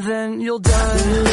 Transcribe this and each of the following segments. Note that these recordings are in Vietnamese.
and then you'll die.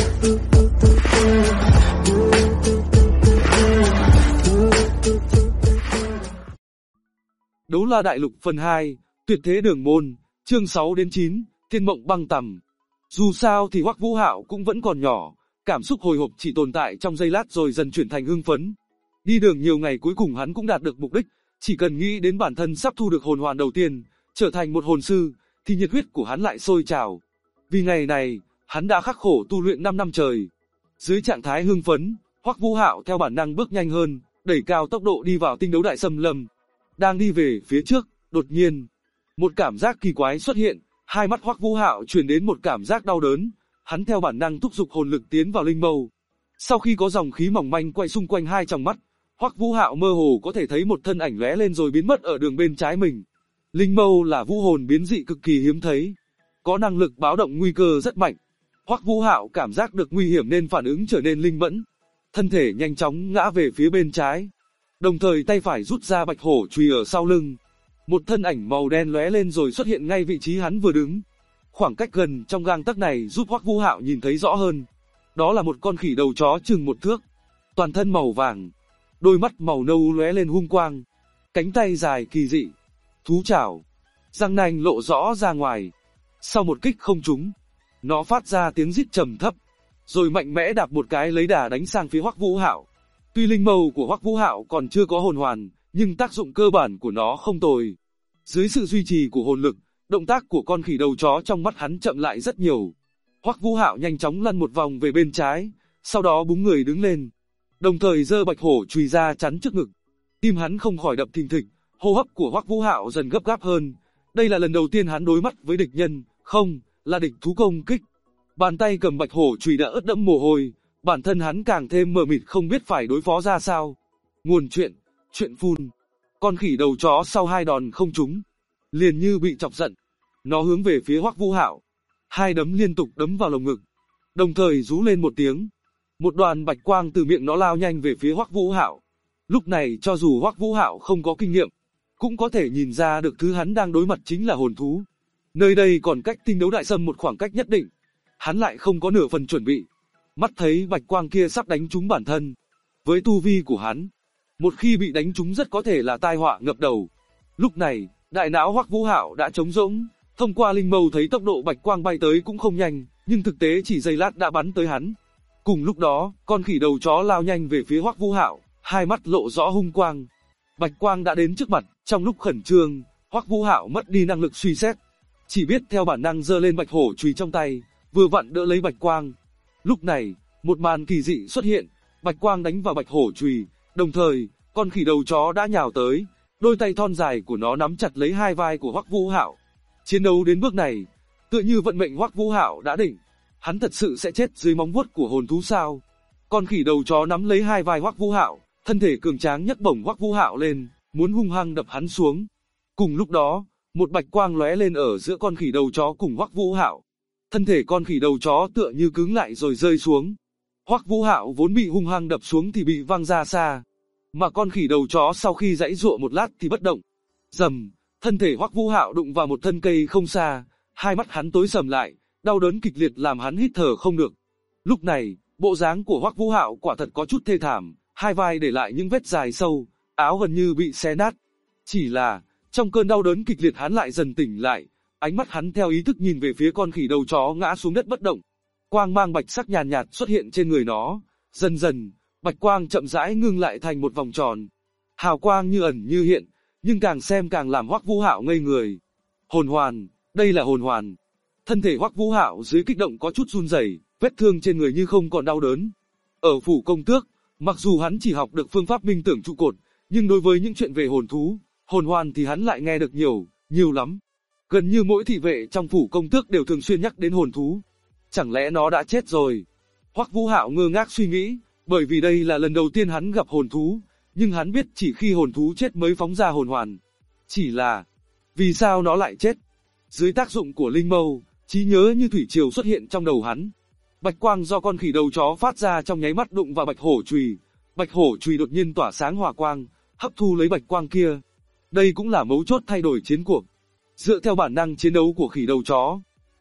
Đấu La Đại Lục phần 2, Tuyệt Thế Đường Môn, chương 6 đến 9, Tiên Mộng Băng Tầm. Dù sao thì Hoắc Vũ Hạo cũng vẫn còn nhỏ, cảm xúc hồi hộp chỉ tồn tại trong giây lát rồi dần chuyển thành hưng phấn. Đi đường nhiều ngày cuối cùng hắn cũng đạt được mục đích, chỉ cần nghĩ đến bản thân sắp thu được hồn hoàn đầu tiên, trở thành một hồn sư, thì nhiệt huyết của hắn lại sôi trào. Vì ngày này, hắn đã khắc khổ tu luyện 5 năm trời. Dưới trạng thái hưng phấn, Hoắc Vũ Hạo theo bản năng bước nhanh hơn, đẩy cao tốc độ đi vào Tinh Đấu Đại Xâm Lâm. Đang đi về phía trước, đột nhiên, một cảm giác kỳ quái xuất hiện, hai mắt Hoắc Vũ Hạo truyền đến một cảm giác đau đớn, hắn theo bản năng thúc giục hồn lực tiến vào linh mâu. Sau khi có dòng khí mỏng manh quay xung quanh hai tròng mắt, Hoắc Vũ Hạo mơ hồ có thể thấy một thân ảnh lóe lên rồi biến mất ở đường bên trái mình. Linh mâu là vũ hồn biến dị cực kỳ hiếm thấy, có năng lực báo động nguy cơ rất mạnh. Hoắc Vũ Hạo cảm giác được nguy hiểm nên phản ứng trở nên linh mẫn, thân thể nhanh chóng ngã về phía bên trái. Đồng thời tay phải rút ra bạch hổ chùy ở sau lưng. Một thân ảnh màu đen lóe lên rồi xuất hiện ngay vị trí hắn vừa đứng. Khoảng cách gần trong gang tấc này giúp Hoắc Vũ Hạo nhìn thấy rõ hơn. Đó là một con khỉ đầu chó chừng 1 thước, toàn thân màu vàng, đôi mắt màu nâu lóe lên hung quang, cánh tay dài kỳ dị, thú chảo, răng nanh lộ rõ ra ngoài. Sau một kích không trúng, nó phát ra tiếng rít trầm thấp, rồi mạnh mẽ đạp một cái lấy đà đánh sang phía Hoắc Vũ Hạo. Tuy linh mâu của Hoắc Vũ Hạo còn chưa có hồn hoàn, nhưng tác dụng cơ bản của nó không tồi. Dưới sự duy trì của hồn lực, động tác của con khỉ đầu chó trong mắt hắn chậm lại rất nhiều. Hoắc Vũ Hạo nhanh chóng lăn một vòng về bên trái, sau đó búng người đứng lên, đồng thời giơ bạch hổ chùy ra chắn trước ngực. Tim hắn không khỏi đập thình thịch, hô hấp của Hoắc Vũ Hạo dần gấp gáp hơn. Đây là lần đầu tiên hắn đối mắt với địch nhân, không, là địch thú công kích. Bàn tay cầm bạch hổ chùy đã ướt đẫm mồ hôi, bản thân hắn càng thêm mờ mịt không biết phải đối phó ra sao. Nguồn chuyện phun. Con khỉ đầu chó sau 2 đòn không trúng, liền như bị chọc giận, nó hướng về phía Hoắc Vũ Hạo, 2 đấm liên tục đấm vào lồng ngực, đồng thời rú lên một tiếng. Một đoàn bạch quang từ miệng nó lao nhanh về phía Hoắc Vũ Hạo. Lúc này cho dù Hoắc Vũ Hạo không có kinh nghiệm, cũng có thể nhìn ra được thứ hắn đang đối mặt chính là hồn thú. Nơi đây còn cách Tinh Đấu Đại Xâm một khoảng cách nhất định, hắn lại không có nửa phần chuẩn bị. Mắt thấy bạch quang kia sắp đánh trúng bản thân, với tu vi của hắn, một khi bị đánh trúng rất có thể là tai họa ngập đầu. Lúc này, đại não Hoắc Vũ Hạo đã trống rỗng, thông qua linh mâu thấy tốc độ bạch quang bay tới cũng không nhanh, nhưng thực tế chỉ giây lát đã bắn tới hắn. Cùng lúc đó, con khỉ đầu chó lao nhanh về phía Hoắc Vũ Hạo, hai mắt lộ rõ hung quang. Bạch quang đã đến trước mặt, trong lúc khẩn trương, Hoắc Vũ Hạo mất đi năng lực suy xét, chỉ biết theo bản năng giơ lên bạch hổ chùy trong tay, vừa vặn đỡ lấy bạch quang. Lúc này, một màn kỳ dị xuất hiện, bạch quang đánh vào bạch hổ chùy, đồng thời, con khỉ đầu chó đã nhào tới, đôi tay thon dài của nó nắm chặt lấy hai vai của Hoắc Vũ Hạo. Chiến đấu đến bước này, tựa như vận mệnh Hoắc Vũ Hạo đã định, hắn thật sự sẽ chết dưới móng vuốt của hồn thú sao? Con khỉ đầu chó nắm lấy hai vai Hoắc Vũ Hạo, thân thể cường tráng nhấc bổng Hoắc Vũ Hạo lên, muốn hung hăng đập hắn xuống. Cùng lúc đó, một bạch quang lóe lên ở giữa con khỉ đầu chó cùng Hoắc Vũ Hạo. Thân thể con khỉ đầu chó tựa như cứng lại rồi rơi xuống. Hoắc Vũ Hạo vốn bị hung hăng đập xuống thì bị văng ra xa, mà con khỉ đầu chó sau khi giãy giụa một lát thì bất động. Rầm, thân thể Hoắc Vũ Hạo đụng vào một thân cây không xa, hai mắt hắn tối sầm lại, đau đớn kịch liệt làm hắn hít thở không được. Lúc này, bộ dáng của Hoắc Vũ Hạo quả thật có chút thê thảm, hai vai để lại những vết dài sâu, áo gần như bị xé nát. Chỉ là, trong cơn đau đớn kịch liệt hắn lại dần tỉnh lại, ánh mắt hắn theo ý thức nhìn về phía con khỉ đầu chó ngã xuống đất bất động. Quang mang bạch sắc nhàn nhạt xuất hiện trên người nó, dần dần, bạch quang chậm rãi ngưng lại thành một vòng tròn. Hào quang như ẩn như hiện, nhưng càng xem càng làm Hoắc Vũ Hạo ngây người. Hồn hoàn, đây là hồn hoàn. Thân thể Hoắc Vũ Hạo dưới kích động có chút run rẩy, vết thương trên người như không còn đau đớn. Ở phủ công tước, mặc dù hắn chỉ học được phương pháp minh tưởng trụ cột, nhưng đối với những chuyện về hồn thú, hồn hoàn thì hắn lại nghe được nhiều lắm. Gần như mỗi thị vệ trong phủ công tước đều thường xuyên nhắc đến hồn thú. Chẳng lẽ nó đã chết rồi? Hoắc Vũ Hạo ngơ ngác suy nghĩ, bởi vì đây là lần đầu tiên hắn gặp hồn thú, nhưng hắn biết chỉ khi hồn thú chết mới phóng ra hồn hoàn. Chỉ là, vì sao nó lại chết? Dưới tác dụng của linh mâu, trí nhớ như thủy triều xuất hiện trong đầu hắn. Bạch quang do con khỉ đầu chó phát ra trong nháy mắt đụng vào bạch hổ chùy. Bạch hổ chùy đột nhiên tỏa sáng hỏa quang, hấp thu lấy bạch quang kia. Đây cũng là mấu chốt thay đổi chiến cuộc. Dựa theo bản năng chiến đấu của khỉ đầu chó,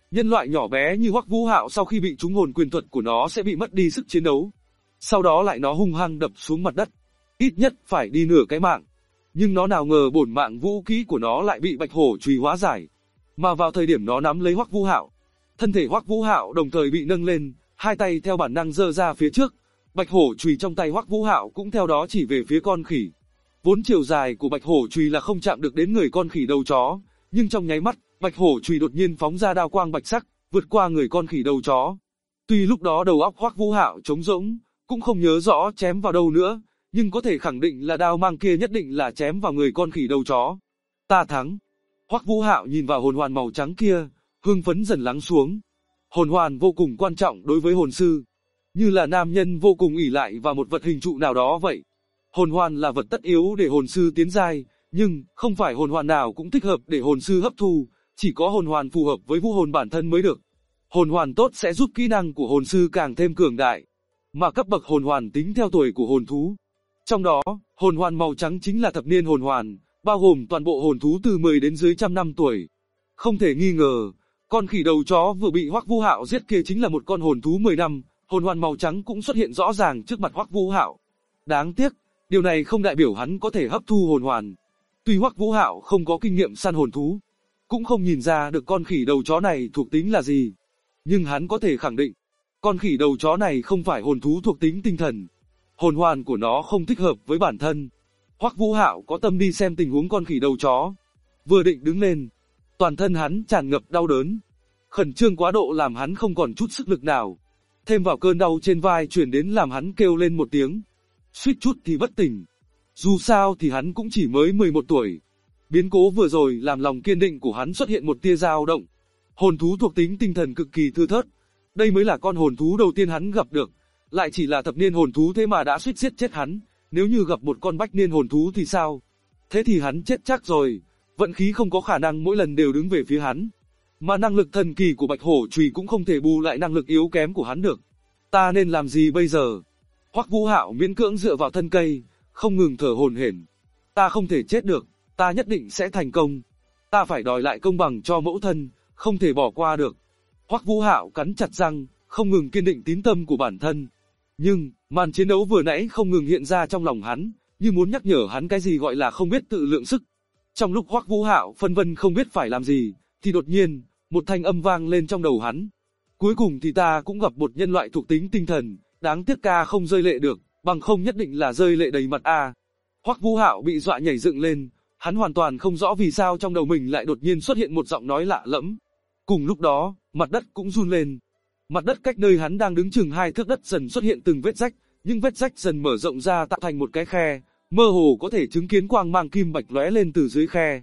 Nhân loại nhỏ bé như Hoắc Vũ Hạo sau khi bị trúng hồn quyền thuật của nó sẽ bị mất đi sức chiến đấu. Sau đó lại nó hung hăng đập xuống mặt đất. Ít nhất phải đi nửa cái mạng. Nhưng nó nào ngờ bổn mạng vũ kỹ của nó lại bị Bạch Hổ chùy hóa giải. Mà vào thời điểm nó nắm lấy Hoắc Vũ Hạo, thân thể Hoắc Vũ Hạo đồng thời bị nâng lên, hai tay theo bản năng giơ ra phía trước. Bạch Hổ chùy trong tay Hoắc Vũ Hạo cũng theo đó chỉ về phía con khỉ. Vốn chiều dài của Bạch Hổ chùy là không chạm được đến người con khỉ đầu chó, nhưng trong nháy mắt, Bạch Hổ chùy đột nhiên phóng ra đao quang bạch sắc, vượt qua người con khỉ đầu chó. Tuy lúc đó đầu óc Hoắc Vũ Hạo trống rỗng, cũng không nhớ rõ chém vào đâu nữa, nhưng có thể khẳng định là đao mang kia nhất định là chém vào người con khỉ đầu chó. Ta thắng. Hoắc Vũ Hạo nhìn vào hồn hoàn màu trắng kia, hưng phấn dần lắng xuống. Hồn hoàn vô cùng quan trọng đối với hồn sư, như là nam nhân vô cùng ỷ lại vào một vật hình trụ nào đó vậy. Hồn hoàn là vật tất yếu để hồn sư tiến giai, nhưng không phải hồn hoàn nào cũng thích hợp để hồn sư hấp thu, chỉ có hồn hoàn phù hợp với vũ hồn bản thân mới được. Hồn hoàn tốt sẽ giúp kỹ năng của hồn sư càng thêm cường đại, mà cấp bậc hồn hoàn tính theo tuổi của hồn thú. Trong đó, hồn hoàn màu trắng chính là thập niên hồn hoàn, bao gồm toàn bộ hồn thú từ 10 đến dưới 100 năm tuổi. Không thể nghi ngờ, con khỉ đầu chó vừa bị Hoắc Vũ Hạo giết kia chính là một con hồn thú 10 năm, hồn hoàn màu trắng cũng xuất hiện rõ ràng trước mặt Hoắc Vũ Hạo. Đáng tiếc, điều này không đại biểu hắn có thể hấp thu hồn hoàn. Tuy Hoắc Vũ Hạo không có kinh nghiệm săn hồn thú, cũng không nhìn ra được con khỉ đầu chó này thuộc tính là gì, nhưng hắn có thể khẳng định, con khỉ đầu chó này không phải hồn thú thuộc tính tinh thần. Hồn hoàn của nó không thích hợp với bản thân. Hoắc Vũ Hạo có tâm đi xem tình huống con khỉ đầu chó. Vừa định đứng lên, toàn thân hắn tràn ngập đau đớn. Khẩn trương quá độ làm hắn không còn chút sức lực nào. Thêm vào cơn đau trên vai truyền đến làm hắn kêu lên một tiếng. Suýt chút thì bất tỉnh. Dù sao thì hắn cũng chỉ mới 11 tuổi. Biến cố vừa rồi làm lòng kiên định của hắn xuất hiện một tia dao động. Hồn thú thuộc tính tinh thần cực kỳ thưa thớt. Đây mới là con hồn thú đầu tiên hắn gặp được. Lại chỉ là thập niên hồn thú thế mà đã suýt giết chết hắn. Nếu như gặp một con bách niên hồn thú thì sao? Thế thì hắn chết chắc rồi. Vận khí không có khả năng mỗi lần đều đứng về phía hắn. Mà năng lực thần kỳ của Bạch Hổ chùy cũng không thể bù lại năng lực yếu kém của hắn được. Ta nên làm gì bây giờ? Hoắc Vũ Hạo miễn cưỡng dựa vào thân cây, không ngừng thở hổn hển. Ta không thể chết được, ta nhất định sẽ thành công. Ta phải đòi lại công bằng cho mẫu thân, không thể bỏ qua được. Hoắc Vũ Hạo cắn chặt răng, không ngừng kiên định tín tâm của bản thân. Nhưng, màn chiến đấu vừa nãy không ngừng hiện ra trong lòng hắn, như muốn nhắc nhở hắn cái gì gọi là không biết tự lượng sức. Trong lúc Hoắc Vũ Hạo phân vân không biết phải làm gì, thì đột nhiên, một thanh âm vang lên trong đầu hắn. Cuối cùng thì ta cũng gặp một nhân loại thuộc tính tinh thần, đáng tiếc ca không rơi lệ được, bằng không nhất định là rơi lệ đầy mặt a. Hoắc Vũ Hạo bị dọa nhảy dựng lên, hắn hoàn toàn không rõ vì sao trong đầu mình lại đột nhiên xuất hiện một giọng nói lạ lẫm. Cùng lúc đó, mặt đất cũng run lên. Mặt đất cách nơi hắn đang đứng chừng 2 thước đất dần xuất hiện từng vết rách, những vết rách dần mở rộng ra tạo thành một cái khe, mơ hồ có thể chứng kiến quang mang kim bạch lóe lên từ dưới khe.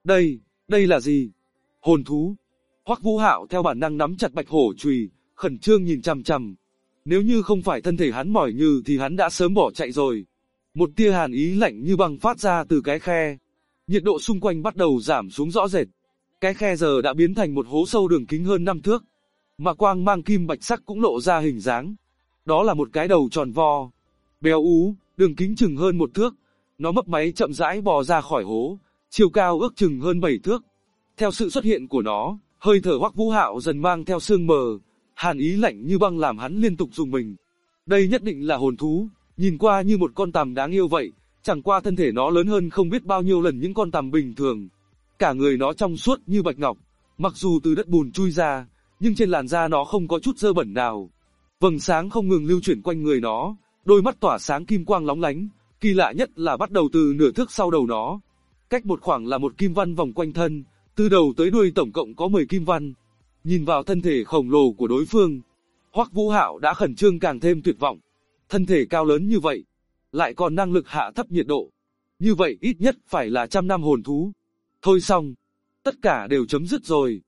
Đây là gì? Hồn thú. Hoắc Vũ Hạo theo bản năng nắm chặt Bạch Hổ chùy, khẩn trương nhìn chằm chằm. Nếu như không phải thân thể hắn mỏi nhừ thì hắn đã sớm bỏ chạy rồi. Một tia hàn ý lạnh như băng phát ra từ cái khe. Nhiệt độ xung quanh bắt đầu giảm xuống rõ rệt. Cái khe giờ đã biến thành một hố sâu đường kính hơn 5 thước. Mà quang mang kim bạch sắc cũng lộ ra hình dáng. Đó là một cái đầu tròn vo, béo ú, đường kính chừng hơn 1 thước. Nó mấp máy chậm rãi bò ra khỏi hố, chiều cao ước chừng hơn 7 thước. Theo sự xuất hiện của nó, hơi thở Hoắc Vũ Hạo dần mang theo sương mờ, hàn ý lạnh như băng làm hắn liên tục rùng mình. Đây nhất định là hồn thú, nhìn qua như một con tằm đáng yêu vậy, chẳng qua thân thể nó lớn hơn không biết bao nhiêu lần những con tằm bình thường. Cả người nó trong suốt như bạch ngọc, mặc dù từ đất bùn chui ra, nhưng trên làn da nó không có chút dơ bẩn nào. Vầng sáng không ngừng lưu chuyển quanh người nó, đôi mắt tỏa sáng kim quang lóng lánh, kỳ lạ nhất là bắt đầu từ nửa thước sau đầu nó. Cách một khoảng là một kim văn vòng quanh thân, từ đầu tới đuôi tổng cộng có 10 kim văn. Nhìn vào thân thể khổng lồ của đối phương, Hoắc Vũ Hạo đã khẩn trương càng thêm tuyệt vọng. Thân thể cao lớn như vậy, lại còn năng lực hạ thấp nhiệt độ. Như vậy ít nhất phải là 100 năm hồn thú. Thôi xong, tất cả đều chấm dứt rồi.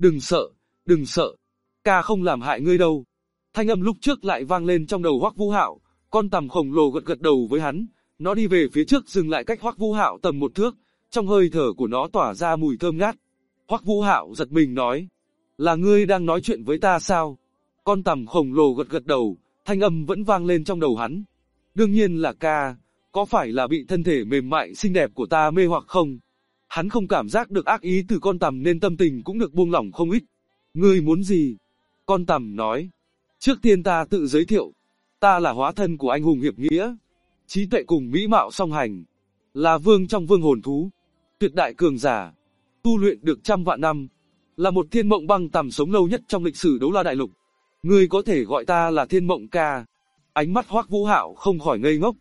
Đừng sợ, ca không làm hại ngươi đâu. Thanh âm lúc trước lại vang lên trong đầu Hoắc Vũ Hạo, con tằm khổng lồ gật đầu với hắn, nó đi về phía trước dừng lại cách Hoắc Vũ Hạo tầm 1 thước, trong hơi thở của nó tỏa ra mùi thơm ngát. Hoắc Vũ Hạo giật mình nói, là ngươi đang nói chuyện với ta sao? Con tằm khổng lồ gật đầu, thanh âm vẫn vang lên trong đầu hắn. Đương nhiên là ca, có phải là bị thân thể mềm mại xinh đẹp của ta mê hoặc không? Hắn không cảm giác được ác ý từ con tằm nên tâm tình cũng được buông lỏng không ít. Ngươi muốn gì? Con tằm nói. Trước tiên ta tự giới thiệu. Ta là hóa thân của anh hùng hiệp nghĩa. Trí tuệ cùng mỹ mạo song hành. Là vương trong vương hồn thú. Tuyệt đại cường giả. Tu luyện được trăm vạn năm. Là một thiên mộng băng tằm sống lâu nhất trong lịch sử Đấu La Đại Lục. Ngươi có thể gọi ta là Thiên Mộng Ca. Ánh mắt Hoắc Vũ Hạo không khỏi ngây ngốc.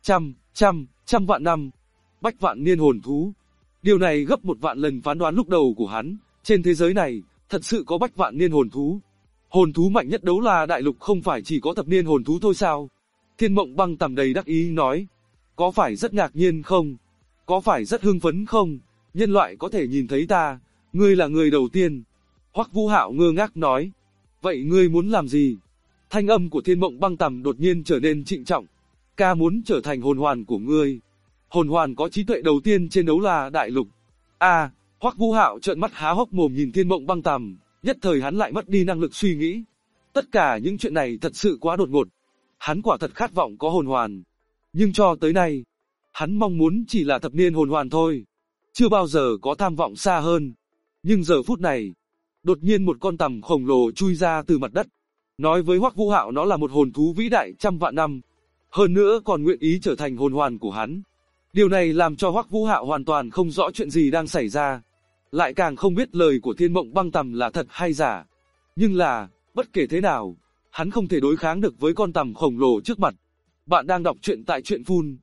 Trăm vạn năm. Bách vạn niên hồn thú. Điều này gấp 1 vạn lần phán đoán lúc đầu của hắn. Trên thế giới này, thật sự có bách vạn niên hồn thú. Hồn thú mạnh nhất Đấu La Đại Lục không phải chỉ có thập niên hồn thú thôi sao? Thiên Mộng Băng tằm đầy đắc ý nói. Có phải rất ngạc nhiên không? Có phải rất hưng phấn không? Nhân loại có thể nhìn thấy ta. Ngươi là người đầu tiên. Hoắc Vũ Hạo ngơ ngác nói. Vậy ngươi muốn làm gì? Thanh âm của Thiên Mộng Băng tằm đột nhiên trở nên trịnh trọng. Ca muốn trở thành hồn hoàn của ngươi. Hồn hoàn có trí tuệ đầu tiên trên Đấu La Đại Lục. Hoắc Vũ Hạo trợn mắt há hốc mồm nhìn Thiên Mộng Băng tằm, nhất thời hắn lại mất đi năng lực suy nghĩ. Tất cả những chuyện này thật sự quá đột ngột. Hắn quả thật khát vọng có hồn hoàn. Nhưng cho tới nay, hắn mong muốn chỉ là thập niên hồn hoàn thôi. Chưa bao giờ có tham vọng xa hơn. Nhưng giờ phút này, đột nhiên một con tằm khổng lồ chui ra từ mặt đất. Nói với Hoắc Vũ Hạo nó là một hồn thú vĩ đại trăm vạn năm. Hơn nữa còn nguyện ý trở thành hồn hoàn của hắn. Điều này làm cho Hoắc Vũ Hạo hoàn toàn không rõ chuyện gì đang xảy ra. Lại càng không biết lời của Thiên Mộng Băng tằm là thật hay giả. Nhưng là, bất kể thế nào, hắn không thể đối kháng được với con tằm khổng lồ trước mặt. Bạn đang đọc truyện tại truyện phun,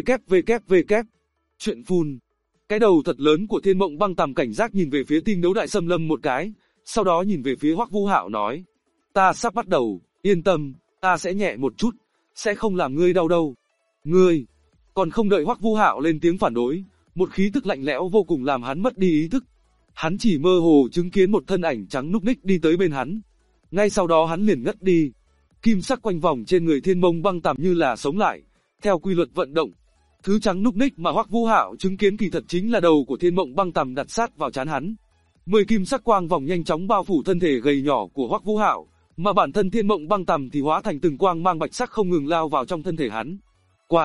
www. Truyện phun. Cái đầu thật lớn của Thiên Mộng Băng tằm cảnh giác nhìn về phía Tinh Đấu Đại Xâm Lâm một cái, sau đó nhìn về phía Hoắc Vũ Hạo nói. Ta sắp bắt đầu, yên tâm, ta sẽ nhẹ một chút, sẽ không làm ngươi đau đâu. Ngươi, còn không đợi Hoắc Vũ Hạo lên tiếng phản đối, một khí tức lạnh lẽo vô cùng làm hắn mất đi ý thức. Hắn chỉ mơ hồ chứng kiến một thân ảnh trắng núc ních đi tới bên hắn. Ngay sau đó hắn liền ngất đi. Kim sắc quanh vòng trên người Thiên Mộng Băng tằm như là sống lại, theo quy luật vận động. Thứ trắng núc ních mà Hoắc Vũ Hạo chứng kiến kỳ thật chính là đầu của Thiên Mộng Băng tằm đặt sát vào trán hắn. 10 kim sắc quang vòng nhanh chóng bao phủ thân thể gầy nhỏ của Hoắc Vũ Hạo, mà bản thân Thiên Mộng Băng tằm thì hóa thành từng quang mang bạch sắc không ngừng lao vào trong thân thể hắn. Quá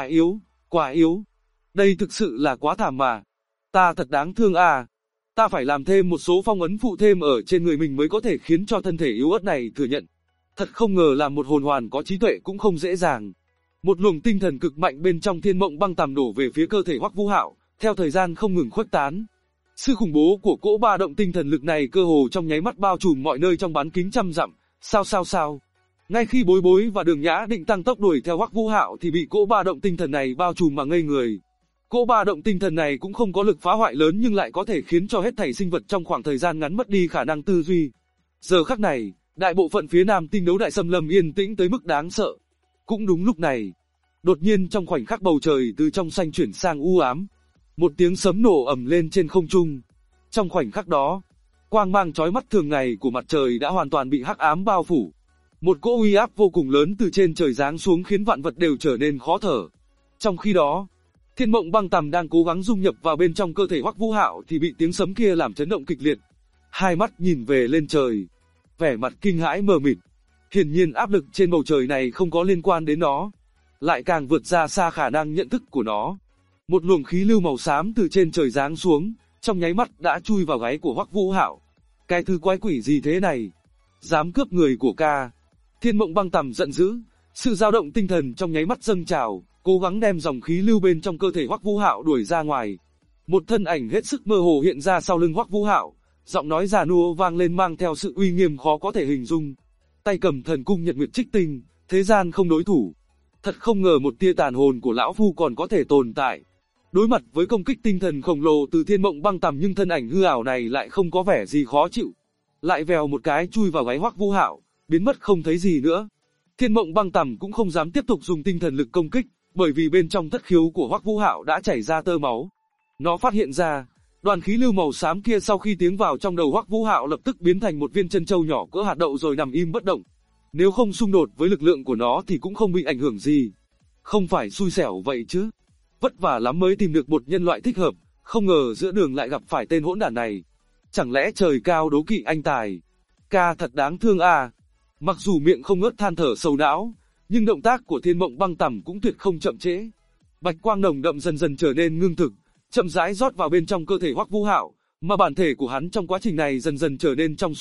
yếu. Đây thực sự là quá thảm mà. Ta thật đáng thương à. Ta phải làm thêm một số phong ấn phụ thêm ở trên người mình mới có thể khiến cho thân thể yếu ớt này thừa nhận. Thật không ngờ làm một hồn hoàn có trí tuệ cũng không dễ dàng. Một luồng tinh thần cực mạnh bên trong Thiên Mộng Băng tằm đổ về phía cơ thể Hoắc Vũ Hạo, theo thời gian không ngừng khuếch tán. Sự khủng bố của cỗ ba động tinh thần lực này cơ hồ trong nháy mắt bao trùm mọi nơi trong bán kính trăm dặm. Sao? Ngay khi Bối Bối và Đường Nhã định tăng tốc đuổi theo Hoắc Vũ Hạo thì bị cỗ ba động tinh thần này bao trùm mà ngây người. Cỗ ba động tinh thần này cũng không có lực phá hoại lớn nhưng lại có thể khiến cho hết thảy sinh vật trong khoảng thời gian ngắn mất đi khả năng tư duy. Giờ khắc này, đại bộ phận phía nam Tinh Đấu Đại Xâm Lâm yên tĩnh tới mức đáng sợ. Cũng đúng lúc này, đột nhiên trong khoảnh khắc bầu trời từ trong xanh chuyển sang u ám. Một tiếng sấm nổ ầm lên trên không trung. Trong khoảnh khắc đó, quang mang chói mắt thường ngày của mặt trời đã hoàn toàn bị hắc ám bao phủ. Một cỗ uy áp vô cùng lớn từ trên trời giáng xuống khiến vạn vật đều trở nên khó thở. Trong khi đó, Thiên Mộng Băng tằm đang cố gắng dung nhập vào bên trong cơ thể Hoắc Vũ Hạo thì bị tiếng sấm kia làm chấn động kịch liệt. Hai mắt nhìn về lên trời, vẻ mặt kinh hãi mờ mịt. Hiển nhiên áp lực trên bầu trời này không có liên quan đến nó, lại càng vượt ra xa khả năng nhận thức của nó. Một luồng khí lưu màu xám từ trên trời giáng xuống, trong nháy mắt đã chui vào gáy của Hoắc Vũ Hạo. Cái thứ quái quỷ gì thế này? Dám cướp người của ca? Thiên Mộng Băng tằm giận dữ, sự dao động tinh thần trong nháy mắt dâng trào, cố gắng đem dòng khí lưu bên trong cơ thể Hoắc Vũ Hạo đuổi ra ngoài. Một thân ảnh hết sức mơ hồ hiện ra sau lưng Hoắc Vũ Hạo, giọng nói già nua vang lên mang theo sự uy nghiêm khó có thể hình dung. Tay cầm thần cung Nhật Nguyệt Trích Tinh, thế gian không đối thủ. Thật không ngờ một tia tàn hồn của lão phu còn có thể tồn tại. Đối mặt với công kích tinh thần khổng lồ từ Thiên Mộng Băng tằm nhưng thân ảnh hư ảo này lại không có vẻ gì khó chịu. Lại vèo một cái chui vào gáy Hoắc Vũ Hạo, biến mất không thấy gì nữa. Thiên Mộng Băng tằm cũng không dám tiếp tục dùng tinh thần lực công kích, bởi vì bên trong thất khiếu của Hoắc Vũ Hạo đã chảy ra tơ máu. Nó phát hiện ra, đoàn khí lưu màu xám kia sau khi tiến vào trong đầu Hoắc Vũ Hạo lập tức biến thành một viên chân châu nhỏ cỡ hạt đậu rồi nằm im bất động. Nếu không xung đột với lực lượng của nó thì cũng không bị ảnh hưởng gì. Không phải xui xẻo vậy chứ. Vất vả lắm mới tìm được một nhân loại thích hợp, không ngờ giữa đường lại gặp phải tên hỗn đản này. Chẳng lẽ trời cao đố kỵ anh tài? Ca thật đáng thương à. Mặc dù miệng không ngớt than thở sầu não, nhưng động tác của Thiên Mộng Băng tằm cũng tuyệt không chậm trễ. Bạch quang nồng đậm dần dần trở nên ngưng thực, chậm rãi rót vào bên trong cơ thể Hoắc Vũ Hạo, mà bản thể của hắn trong quá trình này dần dần trở nên trong suốt,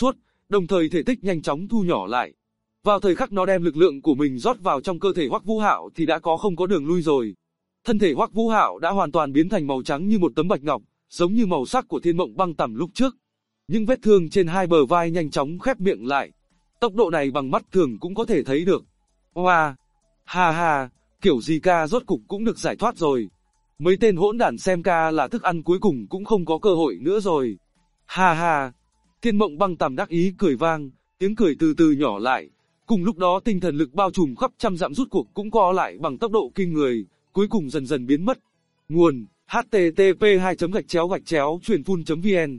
đồng thời thể tích nhanh chóng thu nhỏ lại. Vào thời khắc nó đem lực lượng của mình rót vào trong cơ thể Hoắc Vũ Hạo thì đã không có đường lui rồi. Thân thể Hoắc Vũ Hạo đã hoàn toàn biến thành màu trắng như một tấm bạch ngọc, giống như màu sắc của Thiên Mộng Băng Tằm lúc trước. Những vết thương trên hai bờ vai nhanh chóng khép miệng lại. Tốc độ này bằng mắt thường cũng có thể thấy được. Wow! Ha ha! Kiểu gì ca rốt cục cũng được giải thoát rồi. Mấy tên hỗn đản xem ca là thức ăn cuối cùng cũng không có cơ hội nữa rồi. Ha ha! Thiên Mộng Băng Tằm đắc ý cười vang, tiếng cười từ từ nhỏ lại. Cùng lúc đó tinh thần lực bao trùm khắp trăm dặm rút cuộc cũng co lại bằng tốc độ kinh người, cuối cùng dần dần biến mất. Nguồn: http://truyền phun.vn.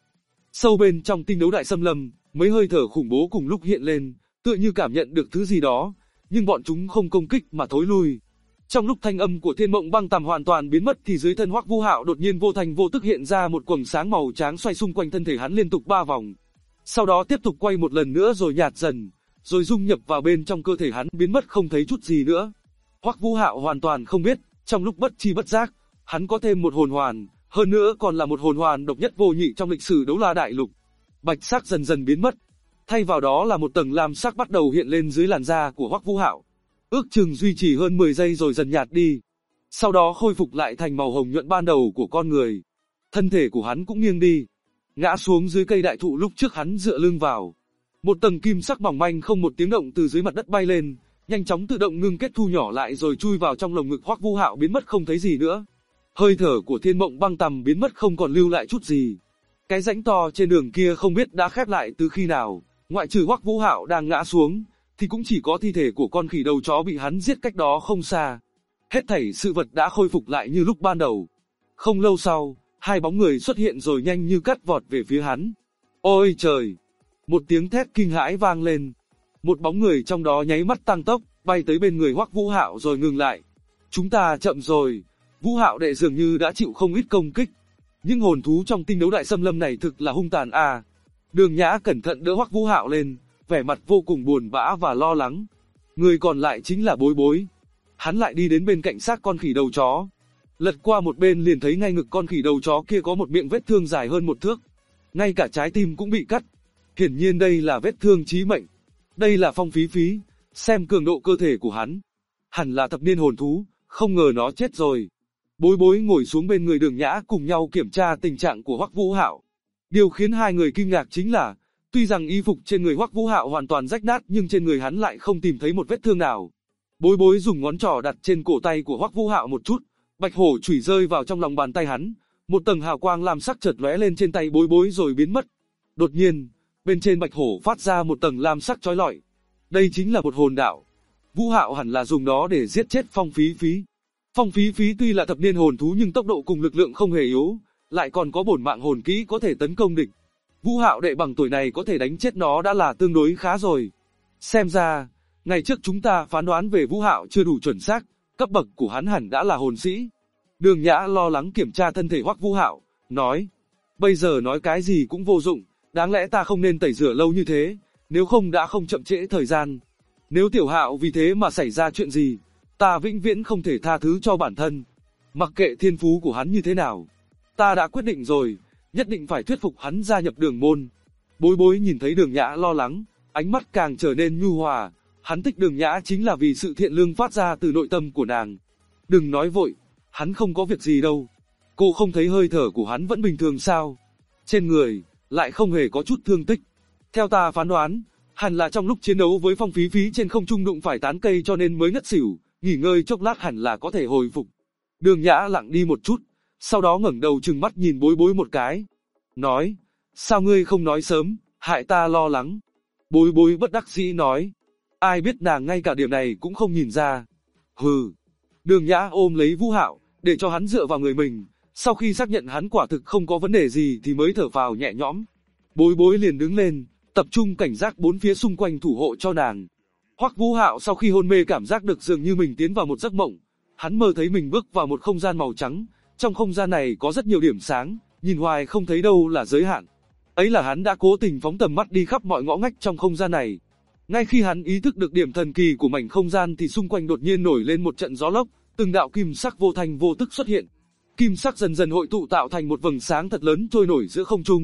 Sâu bên trong tinh đấu đại xâm lâm, mấy hơi thở khủng bố cùng lúc hiện lên, tựa như cảm nhận được thứ gì đó, nhưng bọn chúng không công kích mà thối lui. Trong lúc thanh âm của Thiên Mộng Băng Tằm hoàn toàn biến mất thì dưới thân Hoắc Vũ Hạo đột nhiên vô thành vô tức hiện ra một quầng sáng màu trắng xoay xung quanh thân thể hắn liên tục 3 vòng. Sau đó tiếp tục quay một lần nữa rồi nhạt dần, rồi dung nhập vào bên trong cơ thể hắn biến mất không thấy chút gì nữa. Hoắc Vũ Hạo hoàn toàn không biết, trong lúc bất chi bất giác, hắn có thêm một hồn hoàn, hơn nữa còn là một hồn hoàn độc nhất vô nhị trong lịch sử Đấu La Đại Lục. Bạch sắc dần dần biến mất, thay vào đó là một tầng lam sắc bắt đầu hiện lên dưới làn da của Hoắc Vũ Hạo. Ước chừng duy trì hơn 10 giây rồi dần nhạt đi. Sau đó khôi phục lại thành màu hồng nhuận ban đầu của con người. Thân thể của hắn cũng nghiêng đi, ngã xuống dưới cây đại thụ lúc trước hắn dựa lưng vào. Một tầng kim sắc mỏng manh không một tiếng động từ dưới mặt đất bay lên, nhanh chóng tự động ngưng kết thu nhỏ lại rồi chui vào trong lồng ngực Hoắc Vũ Hạo biến mất không thấy gì nữa. Hơi thở của Thiên Mộng Băng Tằm biến mất không còn lưu lại chút gì. Cái rãnh to trên đường kia không biết đã khép lại từ khi nào, ngoại trừ Hoắc Vũ Hạo đang ngã xuống, thì cũng chỉ có thi thể của con khỉ đầu chó bị hắn giết cách đó không xa. Hết thảy sự vật đã khôi phục lại như lúc ban đầu. Không lâu sau, hai bóng người xuất hiện rồi nhanh như cắt vọt về phía hắn. Ôi trời! Một tiếng thét kinh hãi vang lên. Một bóng người trong đó nháy mắt tăng tốc, bay tới bên người Hoắc Vũ Hạo rồi ngừng lại. Chúng ta chậm rồi. Vũ Hạo đệ dường như đã chịu không ít công kích. Nhưng hồn thú trong tinh đấu đại xâm lâm này thực là hung tàn à. Đường Nhã cẩn thận đỡ Hoắc Vũ Hạo lên, vẻ mặt vô cùng buồn bã và lo lắng. Người còn lại chính là Bối Bối. Hắn lại đi đến bên cạnh xác con khỉ đầu chó. Lật qua một bên liền thấy ngay ngực con khỉ đầu chó kia có một miệng vết thương dài hơn 1 thước. Ngay cả trái tim cũng bị cắt. Hiển nhiên đây là vết thương chí mệnh. Đây là Phong Phí Phí, xem cường độ cơ thể của hắn. Hẳn là thập niên hồn thú, không ngờ nó chết rồi. Bối Bối ngồi xuống bên người Đường Nhã cùng nhau kiểm tra tình trạng của Hoắc Vũ Hạo. Điều khiến hai người kinh ngạc chính là, tuy rằng y phục trên người Hoắc Vũ Hạo hoàn toàn rách nát nhưng trên người hắn lại không tìm thấy một vết thương nào. Bối Bối dùng ngón trỏ đặt trên cổ tay của Hoắc Vũ Hạo một chút, bạch hổ chủy rơi vào trong lòng bàn tay hắn, một tầng hào quang lam sắc chợt lóe lên trên tay Bối Bối rồi biến mất. Đột nhiên, bên trên bạch hổ phát ra một tầng lam sắc chói lọi. Đây chính là một hồn đạo. Vũ Hạo hẳn là dùng nó để giết chết Phong Phí Phí. Phong Phí Phí tuy là thập niên hồn thú nhưng tốc độ cùng lực lượng không hề yếu, lại còn có bổn mạng hồn kỹ có thể tấn công địch. Vũ Hạo đệ bằng tuổi này có thể đánh chết nó đã là tương đối khá rồi. Xem ra, ngày trước chúng ta phán đoán về Vũ Hạo chưa đủ chuẩn xác, cấp bậc của hắn hẳn đã là hồn sĩ. Đường Nhã lo lắng kiểm tra thân thể Hoắc Vũ Hạo, nói: bây giờ nói cái gì cũng vô dụng, đáng lẽ ta không nên tẩy rửa lâu như thế, nếu không đã không chậm trễ thời gian. Nếu Tiểu Hạo vì thế mà xảy ra chuyện gì, ta vĩnh viễn không thể tha thứ cho bản thân. Mặc kệ thiên phú của hắn như thế nào, ta đã quyết định rồi, nhất định phải thuyết phục hắn gia nhập Đường môn. Bối Bối nhìn thấy Đường Nhã lo lắng, ánh mắt càng trở nên nhu hòa, hắn thích Đường Nhã chính là vì sự thiện lương phát ra từ nội tâm của nàng. Đừng nói vội, hắn không có việc gì đâu. Cô không thấy hơi thở của hắn vẫn bình thường sao? Trên người, lại không hề có chút thương tích. Theo ta phán đoán, hẳn là trong lúc chiến đấu với Phong Phí Phí trên không trung đụng phải tán cây cho nên mới ngất xỉu, nghỉ ngơi chốc lát hẳn là có thể hồi phục. Đường Nhã lặng đi một chút, sau đó ngẩng đầu trừng mắt nhìn Bối Bối một cái. Nói, sao ngươi không nói sớm, hại ta lo lắng. Bối Bối bất đắc dĩ nói, ai biết nàng ngay cả điểm này cũng không nhìn ra. Hừ. Đường Nhã ôm lấy Vũ Hạo, để cho hắn dựa vào người mình, sau khi xác nhận hắn quả thực không có vấn đề gì thì mới thở phào nhẹ nhõm. Bối Bối liền đứng lên, tập trung cảnh giác bốn phía xung quanh thủ hộ cho nàng. Hoắc Vũ Hạo sau khi hôn mê cảm giác được dường như mình tiến vào một giấc mộng. Hắn mơ thấy mình bước vào một không gian màu trắng, trong không gian này có rất nhiều điểm sáng, nhìn hoài không thấy đâu là giới hạn. Ấy là hắn đã cố tình phóng tầm mắt đi khắp mọi ngõ ngách trong không gian này. Ngay khi hắn ý thức được điểm thần kỳ của mảnh không gian thì xung quanh đột nhiên nổi lên một trận gió lốc, từng đạo kim sắc vô thành vô tức xuất hiện. Kim sắc dần dần hội tụ tạo thành một vầng sáng thật lớn trôi nổi giữa không trung,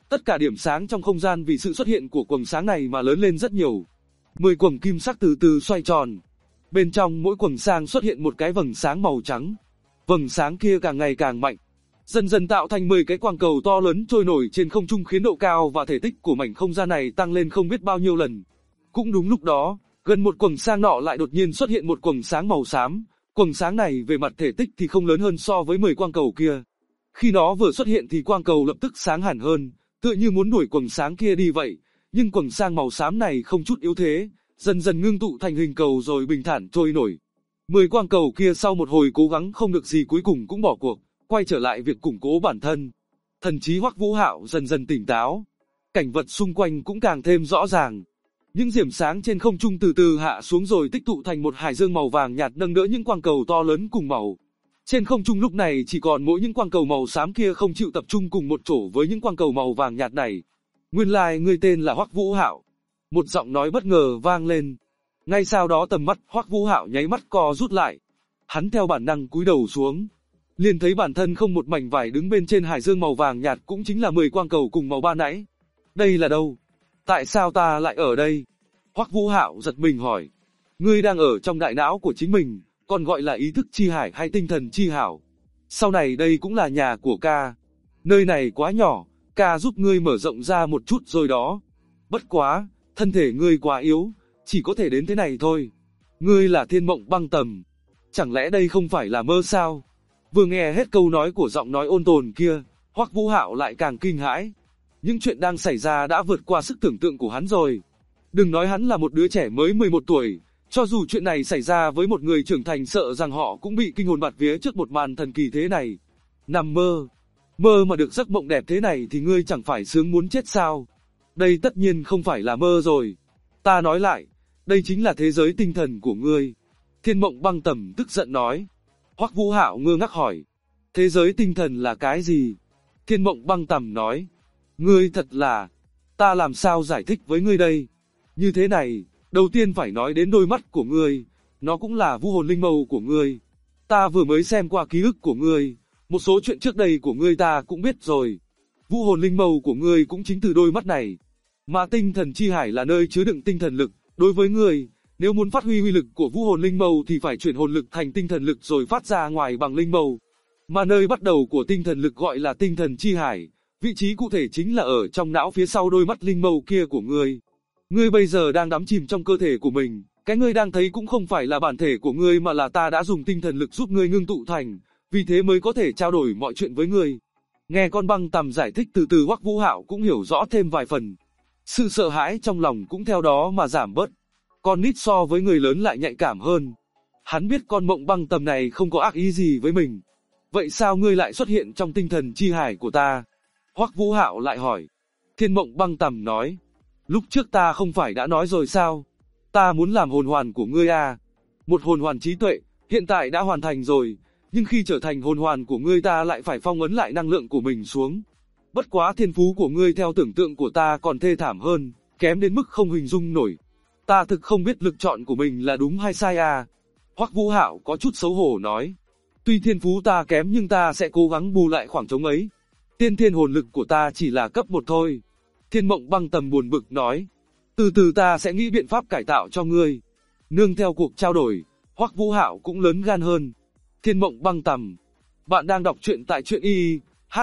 Tất cả điểm sáng trong không gian vì sự xuất hiện của quầng sáng này mà lớn lên rất nhiều. 10 quầng kim sắc từ từ xoay tròn. Bên trong mỗi quầng sáng xuất hiện một cái vầng sáng màu trắng. Vầng sáng kia càng ngày càng mạnh, dần dần tạo thành 10 cái quang cầu to lớn trôi nổi trên không trung, khiến độ cao và thể tích của mảnh không gian này tăng lên không biết bao nhiêu lần. Cũng đúng lúc đó, gần một quầng sáng nọ lại đột nhiên xuất hiện một quầng sáng màu xám. Quầng sáng này về mặt thể tích thì không lớn hơn so với 10 quang cầu kia. Khi nó vừa xuất hiện thì quang cầu lập tức sáng hẳn hơn, tựa như muốn đuổi quầng sáng kia đi vậy. Nhưng quầng sáng màu xám này không chút yếu thế, dần dần ngưng tụ thành hình cầu rồi bình thản trôi nổi. 10 quang cầu kia sau một hồi cố gắng không được gì cuối cùng cũng bỏ cuộc, quay trở lại việc củng cố bản thân. Thần trí Hoắc Vũ Hạo dần dần tỉnh táo. Cảnh vật xung quanh cũng càng thêm rõ ràng. Những diểm sáng trên không trung từ từ hạ xuống rồi tích tụ thành một hải dương màu vàng nhạt nâng đỡ những quang cầu to lớn cùng màu. Trên không trung lúc này chỉ còn mỗi những quang cầu màu xám kia không chịu tập trung cùng một chỗ với những quang cầu màu vàng nhạt này. Nguyên lai ngươi tên là Hoắc Vũ Hạo. Một giọng nói bất ngờ vang lên. Ngay sau đó tầm mắt Hoắc Vũ Hạo nháy mắt co rút lại. Hắn theo bản năng cúi đầu xuống, liền thấy bản thân không một mảnh vải đứng bên trên hải dương màu vàng nhạt, cũng chính là 10 quang cầu cùng màu ban nãy. Đây là đâu? Tại sao ta lại ở đây? Hoắc Vũ Hạo giật mình hỏi. Ngươi đang ở trong đại não của chính mình, còn gọi là ý thức chi hải hay tinh thần chi hảo. Sau này đây cũng là nhà của ca. Nơi này quá nhỏ, ca giúp ngươi mở rộng ra một chút rồi đó. Bất quá, thân thể ngươi quá yếu, chỉ có thể đến thế này thôi. Ngươi là Thiên Mộng Băng Tầm. Chẳng lẽ đây không phải là mơ sao? Vừa nghe hết câu nói của giọng nói ôn tồn kia, Hoắc Vũ Hạo lại càng kinh hãi. Những chuyện đang xảy ra đã vượt qua sức tưởng tượng của hắn rồi. Đừng nói hắn là một đứa trẻ mới 11 tuổi, cho dù chuyện này xảy ra với một người trưởng thành sợ rằng họ cũng bị kinh hồn bạt vía trước một màn thần kỳ thế này. Nằm mơ, mơ mà được giấc mộng đẹp thế này thì ngươi chẳng phải sướng muốn chết sao? Đây tất nhiên không phải là mơ rồi. Ta nói lại, đây chính là thế giới tinh thần của ngươi. Thiên Mộng Băng Tầm tức giận nói. Hoắc Vũ Hạo ngơ ngác hỏi. Thế giới tinh thần là cái gì? Thiên Mộng Băng Tầm nói. Ngươi thật là... Ta làm sao giải thích với ngươi đây? Như thế này, đầu tiên phải nói đến đôi mắt của ngươi. Nó cũng là vũ hồn linh mâu của ngươi. Ta vừa mới xem qua ký ức của ngươi. Một số chuyện trước đây của ngươi ta cũng biết rồi. Vũ hồn linh mâu của ngươi cũng chính từ đôi mắt này. Mà tinh thần chi hải là nơi chứa đựng tinh thần lực. Đối với ngươi, nếu muốn phát huy uy lực của vũ hồn linh mâu thì phải chuyển hồn lực thành tinh thần lực rồi phát ra ngoài bằng linh mâu. Mà nơi bắt đầu của tinh thần lực gọi là tinh thần chi hải, vị trí cụ thể chính là ở trong não phía sau đôi mắt linh mâu kia của ngươi. Ngươi bây giờ đang đắm chìm trong cơ thể của mình, cái ngươi đang thấy cũng không phải là bản thể của ngươi mà là ta đã dùng tinh thần lực giúp ngươi ngưng tụ thành, vì thế mới có thể trao đổi mọi chuyện với ngươi. Nghe con Băng Tầm giải thích từ từ, Hoắc Vũ Hạo cũng hiểu rõ thêm vài phần. Sự sợ hãi trong lòng cũng theo đó mà giảm bớt. Con nít so với người lớn lại nhạy cảm hơn. Hắn biết con Mộng Băng Tầm này không có ác ý gì với mình. Vậy sao ngươi lại xuất hiện trong tinh thần chi hải của ta? Hoắc Vũ Hạo lại hỏi. Thiên Mộng Băng Tầm nói. Lúc trước ta không phải đã nói rồi sao? Ta muốn làm hồn hoàn của ngươi à? Một hồn hoàn trí tuệ, hiện tại đã hoàn thành rồi. Nhưng khi trở thành hồn hoàn của ngươi ta lại phải phong ấn lại năng lượng của mình xuống. Bất quá thiên phú của ngươi theo tưởng tượng của ta còn thê thảm hơn, kém đến mức không hình dung nổi. Ta thực không biết lựa chọn của mình là đúng hay sai à? Hoắc Vũ Hạo có chút xấu hổ nói. Tuy thiên phú ta kém nhưng ta sẽ cố gắng bù lại khoảng trống ấy. Tiên thiên hồn lực của ta chỉ là cấp 1 thôi. Thiên Mộng Băng Tầm buồn bực nói. Từ từ ta sẽ nghĩ biện pháp cải tạo cho ngươi. Nương theo cuộc trao đổi, Hoắc Vũ Hạo cũng lớn gan hơn. Thiên Mộng Băng Tầm. Bạn đang đọc truyện tại truyện y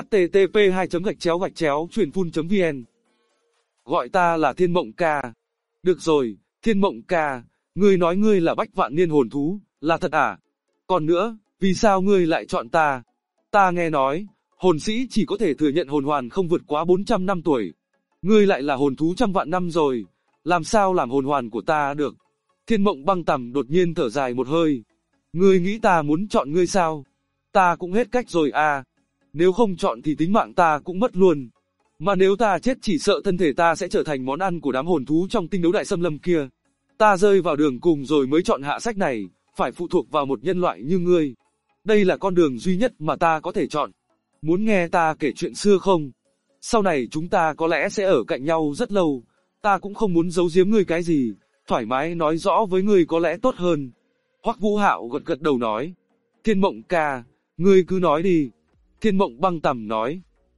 http://truyền phun.vn. Gọi ta là Thiên Mộng ca. Được rồi, Thiên Mộng ca, ngươi nói ngươi là Bách Vạn Niên hồn thú, là thật à? Còn nữa, vì sao ngươi lại chọn ta? Ta nghe nói, hồn sĩ chỉ có thể thừa nhận hồn hoàn không vượt quá 400 năm tuổi. Ngươi lại là hồn thú trăm vạn năm rồi, làm sao làm hồn hoàn của ta được? Thiên Mộng Băng Tầm đột nhiên thở dài một hơi. Ngươi nghĩ ta muốn chọn ngươi sao? Ta cũng hết cách rồi à? Nếu không chọn thì tính mạng ta cũng mất luôn. Mà nếu ta chết chỉ sợ thân thể ta sẽ trở thành món ăn của đám hồn thú trong tinh đấu đại xâm lâm kia. Ta rơi vào đường cùng rồi mới chọn hạ sách này, phải phụ thuộc vào một nhân loại như ngươi. Đây là con đường duy nhất mà ta có thể chọn. Muốn nghe ta kể chuyện xưa không? Sau này chúng ta có lẽ sẽ ở cạnh nhau rất lâu. Ta cũng không muốn giấu giếm ngươi cái gì, thoải mái nói rõ với ngươi có lẽ tốt hơn. Hoắc Vũ Hạo gật gật đầu nói. Thiên Mộng ca, ngươi cứ nói đi. Thiên Mộng Băng Tầm nói.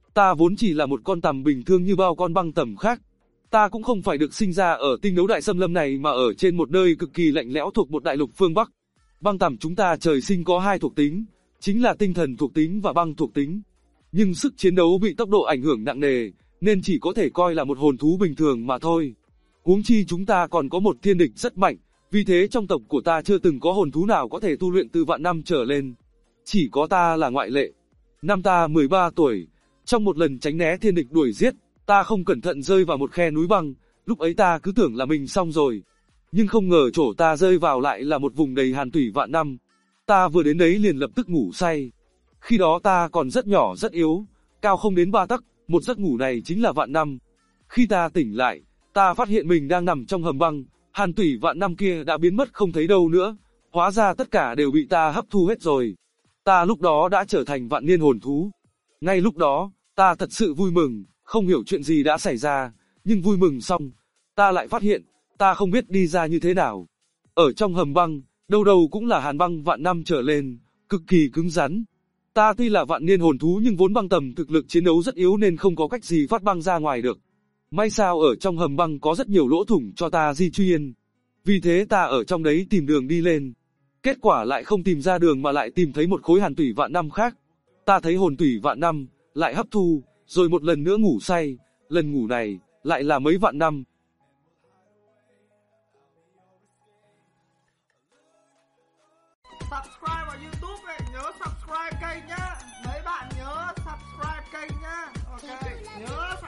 Ta vốn chỉ là một con tằm bình thường như bao con băng tằm khác. Ta cũng không phải được sinh ra ở tinh đấu đại xâm lâm này mà ở trên một nơi cực kỳ lạnh lẽo thuộc một đại lục phương Bắc. Băng tằm chúng ta trời sinh có hai thuộc tính, chính là tinh thần thuộc tính và băng thuộc tính. Nhưng sức chiến đấu bị tốc độ ảnh hưởng nặng nề, nên chỉ có thể coi là một hồn thú bình thường mà thôi. Huống chi chúng ta còn có một thiên địch rất mạnh, vì thế trong tộc của ta chưa từng có hồn thú nào có thể tu luyện từ vạn năm trở lên. Chỉ có ta là ngoại lệ. Năm ta 13 tuổi, trong một lần tránh né thiên địch đuổi giết, ta không cẩn thận rơi vào một khe núi băng, lúc ấy ta cứ tưởng là mình xong rồi. Nhưng không ngờ chỗ ta rơi vào lại là một vùng đầy hàn thủy vạn năm. Ta vừa đến đấy liền lập tức ngủ say. Khi đó ta còn rất nhỏ rất yếu, cao không đến 3 tấc, một giấc ngủ này chính là vạn năm. Khi ta tỉnh lại, ta phát hiện mình đang nằm trong hầm băng, hàn thủy vạn năm kia đã biến mất không thấy đâu nữa, hóa ra tất cả đều bị ta hấp thu hết rồi. Ta lúc đó đã trở thành vạn niên hồn thú. Ngay lúc đó, ta thật sự vui mừng, không hiểu chuyện gì đã xảy ra, nhưng vui mừng xong, ta lại phát hiện, ta không biết đi ra như thế nào. Ở trong hầm băng, đâu đâu cũng là hàn băng vạn năm trở lên, cực kỳ cứng rắn. Ta tuy là vạn niên hồn thú nhưng vốn băng tầm thực lực chiến đấu rất yếu nên không có cách gì phát băng ra ngoài được. May sao ở trong hầm băng có rất nhiều lỗ thủng cho ta di chuyển. Vì thế ta ở trong đấy tìm đường đi lên. Kết quả lại không tìm ra đường mà lại tìm thấy một khối hàn thủy vạn năm khác. Ta thấy hồn thủy vạn năm, lại hấp thu, rồi một lần nữa ngủ say, lần ngủ này, lại là mấy vạn năm. Subscribe vào YouTube này, nhớ subscribe kênh nhá. Mấy bạn nhớ subscribe kênh nhá. Ok, nhớ